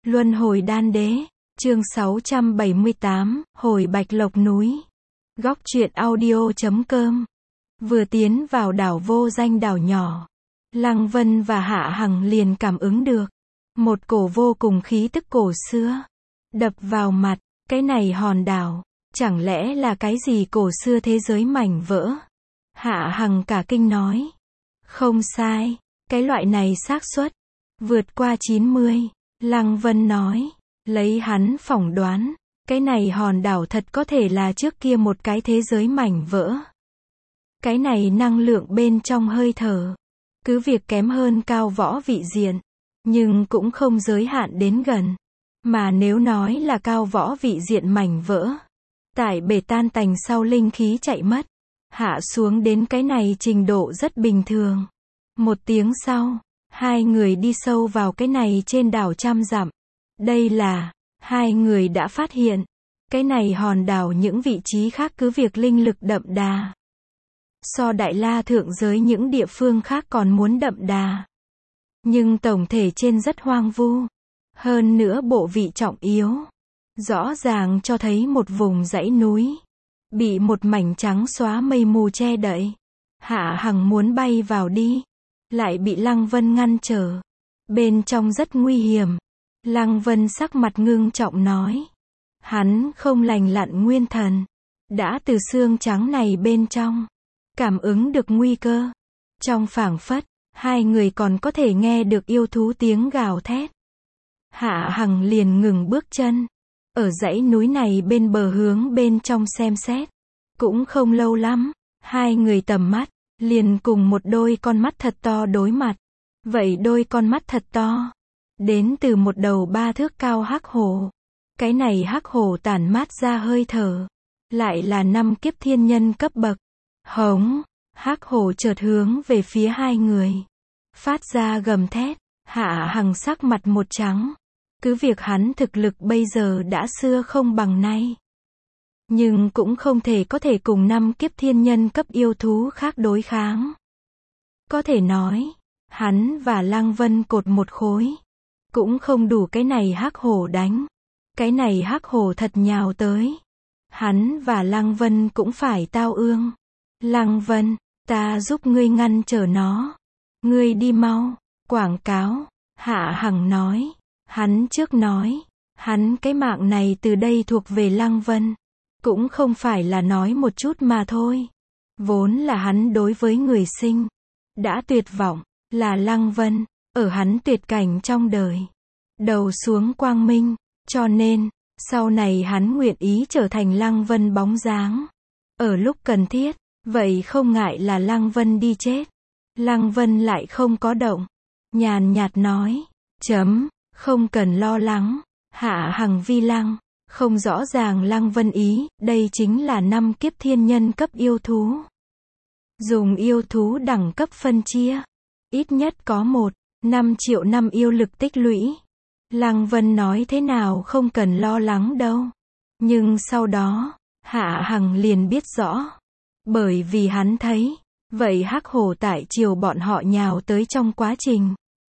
Luân hồi đan đế, chương 678, hồi Bạch Lộc núi. Góc truyện audio.com. Vừa tiến vào đảo vô danh đảo nhỏ, Lăng Vân và Hạ Hằng liền cảm ứng được một cổ vô cùng khí tức cổ xưa đập vào mặt. Cái này hòn đảo, chẳng lẽ là cái gì cổ xưa thế giới mảnh vỡ? Hạ Hằng cả kinh nói. Không sai, cái loại này xác suất vượt qua 90. Lăng Vân nói, lấy hắn phỏng đoán, cái này hòn đảo thật có thể là trước kia một cái thế giới mảnh vỡ. Cái này năng lượng bên trong hơi thở, cứ việc kém hơn cao võ vị diện, nhưng cũng không giới hạn đến gần. Mà nếu nói là cao võ vị diện mảnh vỡ, tại bể tan tành sau linh khí chạy mất, hạ xuống đến cái này trình độ rất bình thường. Một tiếng sau, hai người đi sâu vào cái này trên đảo trăm dặm. Đây là, hai người đã phát hiện, cái này hòn đảo những vị trí khác cứ việc linh lực đậm đà. So Đại La thượng giới những địa phương khác còn muốn đậm đà. Nhưng tổng thể trên rất hoang vu. Hơn nữa bộ vị trọng yếu. Rõ ràng cho thấy một vùng dãy núi. Bị một mảnh trắng xóa mây mù che đậy. Hạ Hằng muốn bay vào đi. Lại bị Lăng Vân ngăn trở. Bên trong rất nguy hiểm. Lăng Vân sắc mặt ngưng trọng nói. Hắn không lành lặn nguyên thần. Đã từ xương trắng này bên trong. Cảm ứng được nguy cơ. Trong phảng phất, hai người còn có thể nghe được yêu thú tiếng gào thét. Hạ Hằng liền ngừng bước chân. Ở dãy núi này bên bờ hướng bên trong xem xét. Cũng không lâu lắm, hai người tầm mắt liền cùng một đôi con mắt thật to đối mặt. Vậy đôi con mắt thật to đến từ một đầu 3 thước cao hắc hổ. Cái này hắc hổ tản mát ra hơi thở, lại là 5 kiếp thiên nhân cấp bậc. Hống, hắc hổ chợt hướng về phía hai người, phát ra gầm thét. Hạ Hằng sắc mặt một trắng. Cứ việc hắn thực lực bây giờ đã xưa không bằng nay, nhưng cũng không thể có thể cùng 5 kiếp thiên nhân cấp yêu thú khác đối kháng. Có thể nói, hắn và Lăng Vân cột một khối, cũng không đủ cái này hắc hổ đánh. Cái này hắc hổ thật nhào tới, hắn và Lăng Vân cũng phải tao ương. Lăng Vân, ta giúp ngươi ngăn trở nó. Ngươi đi mau, quảng cáo. Hạ Hằng nói. Hắn trước nói, hắn cái mạng này từ đây thuộc về Lăng Vân. Cũng không phải là nói một chút mà thôi. Vốn là hắn đối với người sinh đã tuyệt vọng, là Lăng Vân, ở hắn tuyệt cảnh trong đời. Đầu xuống quang minh, cho nên, sau này hắn nguyện ý trở thành Lăng Vân bóng dáng. Ở lúc cần thiết, vậy không ngại là Lăng Vân đi chết. Lăng Vân lại không có động. Nhàn nhạt nói, không cần lo lắng. Hạ Hằng vi lăng, không rõ ràng Lăng Vân ý, đây chính là 5 kiếp thiên nhân cấp yêu thú. Dùng yêu thú đẳng cấp phân chia, ít nhất có 5 triệu năm yêu lực tích lũy. Lăng Vân nói thế nào không cần lo lắng đâu. Nhưng sau đó, Hạ Hằng liền biết rõ. Bởi vì hắn thấy, vậy hắc hổ tại chiều bọn họ nhào tới trong quá trình.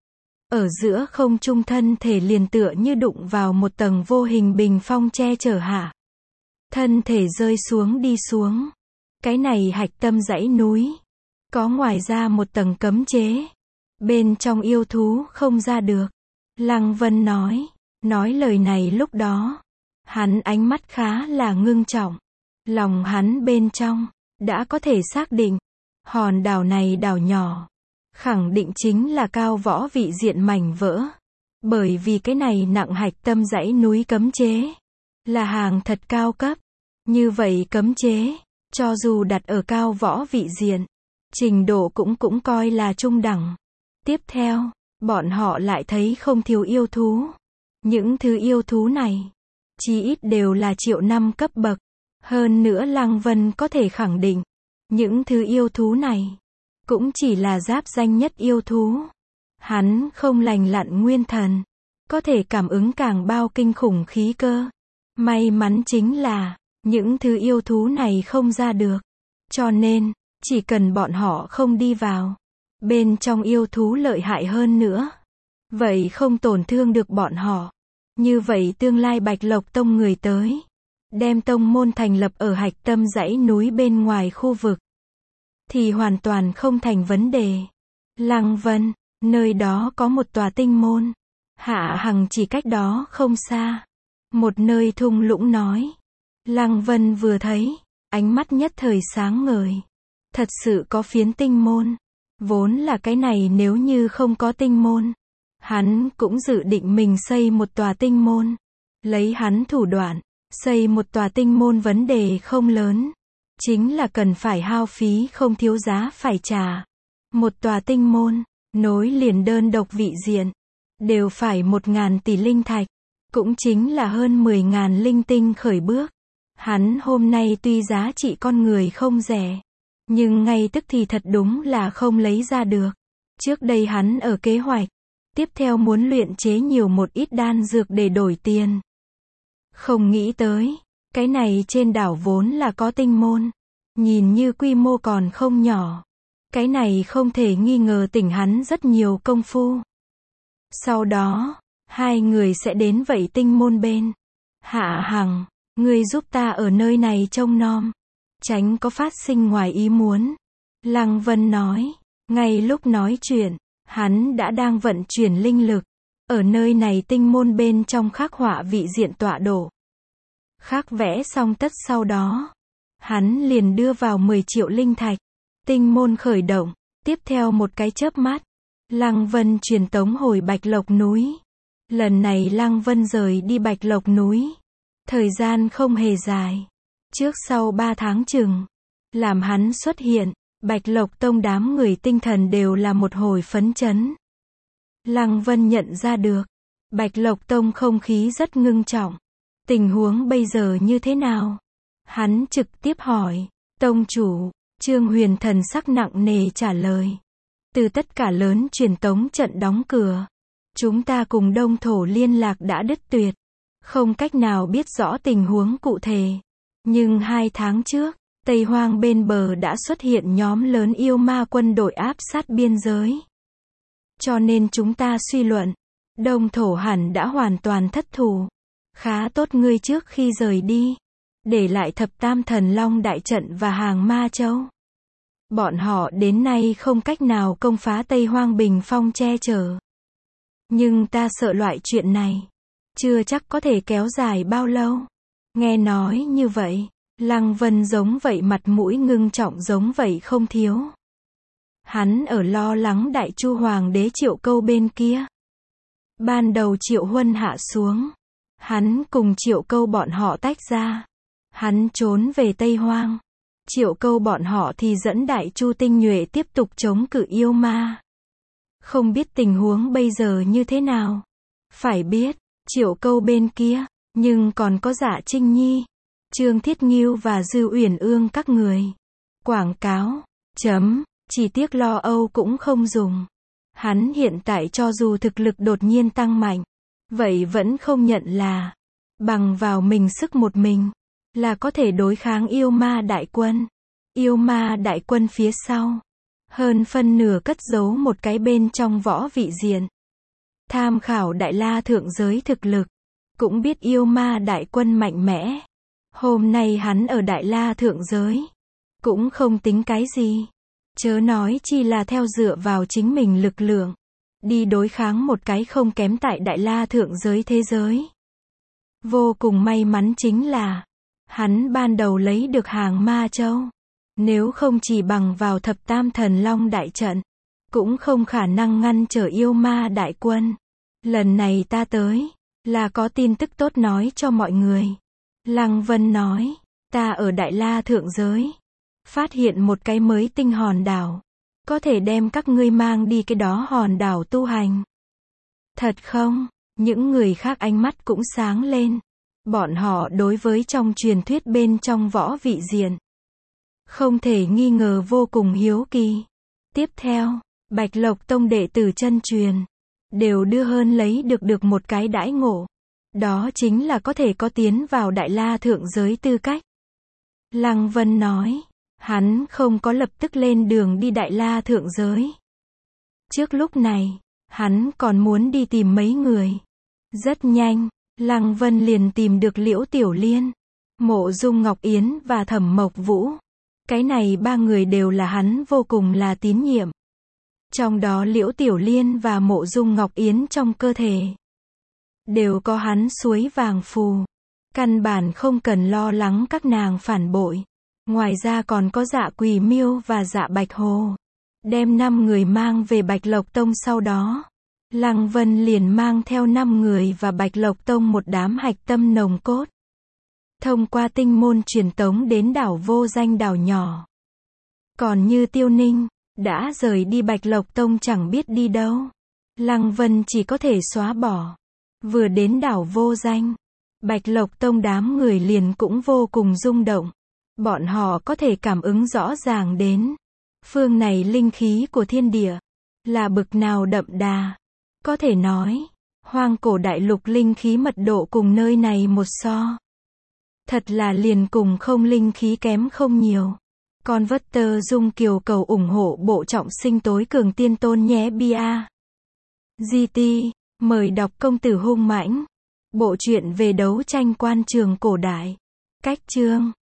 Ở giữa không trung thân thể liền tựa như đụng vào một tầng vô hình bình phong che chở hạ. Thân thể rơi xuống đi xuống. Cái này hạch tâm dãy núi. Có ngoài ra một tầng cấm chế. Bên trong yêu thú không ra được. Lăng Vân nói lời này lúc đó. Hắn ánh mắt khá là ngưng trọng. Lòng hắn bên trong, đã có thể xác định. Hòn đảo này đảo nhỏ. Khẳng định chính là cao võ vị diện mảnh vỡ. Bởi vì cái này nặng hạch tâm dãy núi cấm chế. Là hàng thật cao cấp. Như vậy cấm chế, cho dù đặt ở cao võ vị diện, trình độ cũng coi là trung đẳng. Tiếp theo, bọn họ lại thấy không thiếu yêu thú. Những thứ yêu thú này, chí ít đều là triệu năm cấp bậc. Hơn nữa Lăng Vân có thể khẳng định, những thứ yêu thú này cũng chỉ là giáp danh nhất yêu thú. Hắn không lành lặn nguyên thần, có thể cảm ứng càng bao kinh khủng khí cơ. May mắn chính là, những thứ yêu thú này không ra được. Cho nên, chỉ cần bọn họ không đi vào, bên trong yêu thú lợi hại hơn nữa, vậy không tổn thương được bọn họ. Như vậy tương lai Bạch Lộc Tông người tới, đem tông môn thành lập ở hạch tâm dãy núi bên ngoài khu vực, thì hoàn toàn không thành vấn đề. Lăng Vân, nơi đó có một tòa tinh môn. Hạ Hằng chỉ cách đó không xa. Một nơi thung lũng nói. Lăng Vân vừa thấy, ánh mắt nhất thời sáng ngời. Thật sự có phiến tinh môn. Vốn là cái này nếu như không có tinh môn, hắn cũng dự định mình xây một tòa tinh môn. Lấy hắn thủ đoạn, xây một tòa tinh môn vấn đề không lớn. Chính là cần phải hao phí không thiếu giá phải trả. Một tòa tinh môn, nối liền đơn độc vị diện, đều phải 1.000 tỷ linh thạch, cũng chính là hơn 10.000 linh tinh khởi bước. Hắn hôm nay tuy giá trị con người không rẻ, nhưng ngay tức thì thật đúng là không lấy ra được. Trước đây hắn ở kế hoạch, tiếp theo muốn luyện chế nhiều một ít đan dược để đổi tiền. Không nghĩ tới, cái này trên đảo vốn là có tinh môn, nhìn như quy mô còn không nhỏ. Cái này không thể nghi ngờ tỉnh hắn rất nhiều công phu. Sau đó, hai người sẽ đến vậy tinh môn bên. Hạ Hằng, ngươi giúp ta ở nơi này trông nom, tránh có phát sinh ngoài ý muốn. Lăng Vân nói, ngay lúc nói chuyện, hắn đã đang vận chuyển linh lực, ở nơi này tinh môn bên trong khắc họa vị diện tọa độ. Khắc vẽ xong tất sau đó, hắn liền đưa vào 10 triệu linh thạch. Tinh môn khởi động, tiếp theo một cái chớp mắt, Lăng Vân truyền tống hồi Bạch Lộc núi. Lần này Lăng Vân rời đi Bạch Lộc núi, thời gian không hề dài, trước sau 3 tháng chừng, làm hắn xuất hiện, Bạch Lộc Tông đám người tinh thần đều là một hồi phấn chấn. Lăng Vân nhận ra được, Bạch Lộc Tông không khí rất ngưng trọng. Tình huống bây giờ như thế nào? Hắn trực tiếp hỏi, tông chủ. Trương Huyền thần sắc nặng nề trả lời. Từ tất cả lớn truyền tống trận đóng cửa, chúng ta cùng Đông Thổ liên lạc đã đứt tuyệt, không cách nào biết rõ tình huống cụ thể. Nhưng 2 tháng trước, Tây Hoang bên bờ đã xuất hiện nhóm lớn yêu ma quân đội áp sát biên giới. Cho nên chúng ta suy luận, Đông Thổ hẳn đã hoàn toàn thất thủ. Khá tốt ngươi trước khi rời đi, để lại Thập Tam Thần Long đại trận và Hàng Ma Châu. Bọn họ đến nay không cách nào công phá Tây Hoang bình phong che chở. Nhưng ta sợ loại chuyện này, chưa chắc có thể kéo dài bao lâu. Nghe nói như vậy, Lăng Vân giống vậy mặt mũi ngưng trọng giống vậy không thiếu. Hắn ở lo lắng Đại Chu Hoàng đế Triệu Câu bên kia. Ban đầu Triệu Huân hạ xuống, hắn cùng Triệu Câu bọn họ tách ra. Hắn trốn về Tây Hoang. Triệu Câu bọn họ thì dẫn Đại Chu tinh nhuệ tiếp tục chống cự yêu ma. Không biết tình huống bây giờ như thế nào. Phải biết, Triệu Câu bên kia, nhưng còn có Dạ Trinh Nhi, Trương Thiết Nghiêu và Dư Uyển Ương các người. Quảng cáo, chỉ tiếc lo âu cũng không dùng. Hắn hiện tại cho dù thực lực đột nhiên tăng mạnh, vậy vẫn không nhận là bằng vào mình sức một mình là có thể đối kháng yêu ma đại quân. Yêu ma đại quân phía sau, hơn phân nửa cất giấu một cái bên trong võ vị diện. Tham khảo Đại La thượng giới thực lực, cũng biết yêu ma đại quân mạnh mẽ. Hôm nay hắn ở Đại La thượng giới, cũng không tính cái gì. Chớ nói chi là theo dựa vào chính mình lực lượng, đi đối kháng một cái không kém tại Đại La thượng giới thế giới. Vô cùng may mắn chính là, hắn ban đầu lấy được Hàng Ma Châu. Nếu không chỉ bằng vào Thập Tam Thần Long đại trận, cũng không khả năng ngăn trở yêu ma đại quân. Lần này ta tới, là có tin tức tốt nói cho mọi người. Lăng Vân nói, ta ở Đại La thượng giới, phát hiện một cái mới tinh hòn đảo. Có thể đem các ngươi mang đi cái đó hòn đảo tu hành. Thật không? Những người khác ánh mắt cũng sáng lên. Bọn họ đối với trong truyền thuyết bên trong võ vị diện, không thể nghi ngờ vô cùng hiếu kỳ. Tiếp theo, Bạch Lộc Tông đệ tử chân truyền, đều đưa hơn lấy được một cái đãi ngộ. Đó chính là có thể có tiến vào Đại La thượng giới tư cách. Lăng Vân nói, hắn không có lập tức lên đường đi Đại La thượng giới. Trước lúc này, hắn còn muốn đi tìm mấy người. Rất nhanh, Lăng Vân liền tìm được Liễu Tiểu Liên, Mộ Dung Ngọc Yến và Thẩm Mộc Vũ. Cái này ba người đều là hắn vô cùng là tín nhiệm. Trong đó Liễu Tiểu Liên và Mộ Dung Ngọc Yến trong cơ thể đều có hắn suối vàng phù. Căn bản không cần lo lắng các nàng phản bội. Ngoài ra còn có Dạ Quỳ Miêu và Dạ Bạch Hồ. Đem 5 người mang về Bạch Lộc Tông sau đó. Lăng Vân liền mang theo 5 người và Bạch Lộc Tông một đám hạch tâm nồng cốt. Thông qua tinh môn truyền tống đến đảo vô danh đảo nhỏ. Còn như Tiêu Ninh, đã rời đi Bạch Lộc Tông chẳng biết đi đâu. Lăng Vân chỉ có thể xóa bỏ. Vừa đến đảo vô danh, Bạch Lộc Tông đám người liền cũng vô cùng rung động. Bọn họ có thể cảm ứng rõ ràng đến phương này linh khí của thiên địa là bực nào đậm đà. Có thể nói, hoang cổ đại lục linh khí mật độ cùng nơi này một so. Thật là liền cùng không linh khí kém không nhiều. Con vất tơ Dung Kiều cầu ủng hộ bộ trọng sinh tối cường tiên tôn nhé bia. GT, mời đọc Công tử hung mãnh. Bộ truyện về đấu tranh quan trường cổ đại. Cách chương